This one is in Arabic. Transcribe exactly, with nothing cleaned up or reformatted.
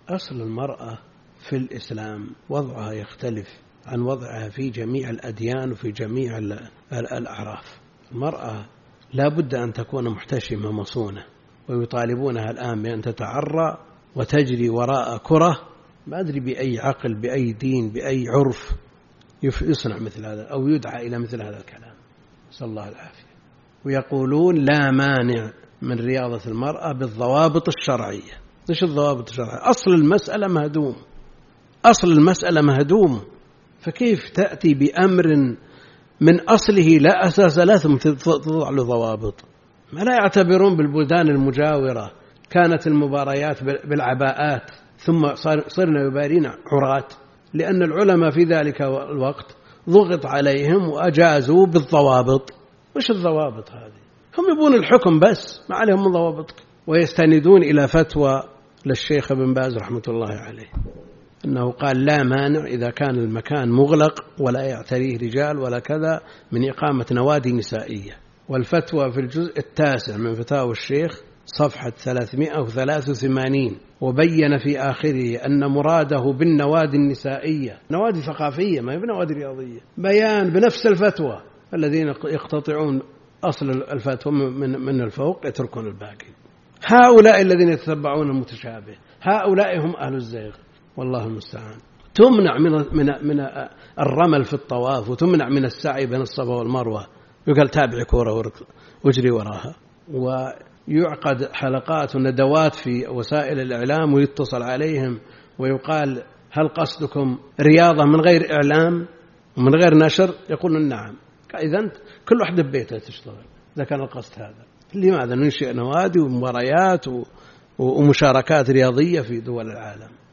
أصل المرأة في الإسلام وضعها يختلف عن وضعها في جميع الأديان وفي جميع الأعراف. المرأة لا بد أن تكون محتشمة مصونة، ويطالبونها الآن بأن تتعرى وتجري وراء كرة، ما أدري بأي عقل بأي دين بأي عرف يصنع مثل هذا أو يدعى إلى مثل هذا الكلام، نسأل الله العافية. ويقولون لا مانع من رياضة المرأة بالضوابط الشرعية. إيش الضوابط الشرعية؟ أصل المسألة مهدوم، أصل المسألة مهدوم، فكيف تأتي بأمر من أصله لا أساس له ثم تضع له ضوابط؟ ما لا يعتبرون بالبلدان المجاورة كانت المباريات بالعباءات ثم صرنا يبارين عرات، لأن العلماء في ذلك الوقت ضغط عليهم وأجازوا بالضوابط. وش الضوابط هذه؟ هم يبون الحكم بس، ما عليهم من ضوابط، ويستندون إلى فتوى للشيخ ابن باز رحمة الله عليه أنه قال لا مانع إذا كان المكان مغلق ولا يعتريه رجال ولا كذا من إقامة نوادي نسائية. والفتوى في الجزء التاسع من فتاوى الشيخ صفحة ثلاثمائة وثلاثة وثمانين، وبين في آخره أن مراده بالنوادي النسائية نوادي ثقافية ما هي بنوادي رياضية، بيان بنفس الفتوى الذين يقتطعون أصل الفتوى من من الفوق يتركون الباقي. هؤلاء الذين يتتبعون المتشابه هؤلاء هم أهل الزيغ، والله المستعان. تمنع من من من الرمل في الطواف، وتمنع من السعي بين الصفا والمروة، يقال تابع كورة واجري وراها، ويعقد حلقات وندوات في وسائل الإعلام ويتصل عليهم ويقال هل قصدكم رياضة من غير إعلام ومن غير نشر؟ يقولون نعم. إذن كل واحد ببيته تشتغل إذا كان القصد هذا. لماذا ننشئ نوادي ومباريات ومشاركات رياضية في دول العالم؟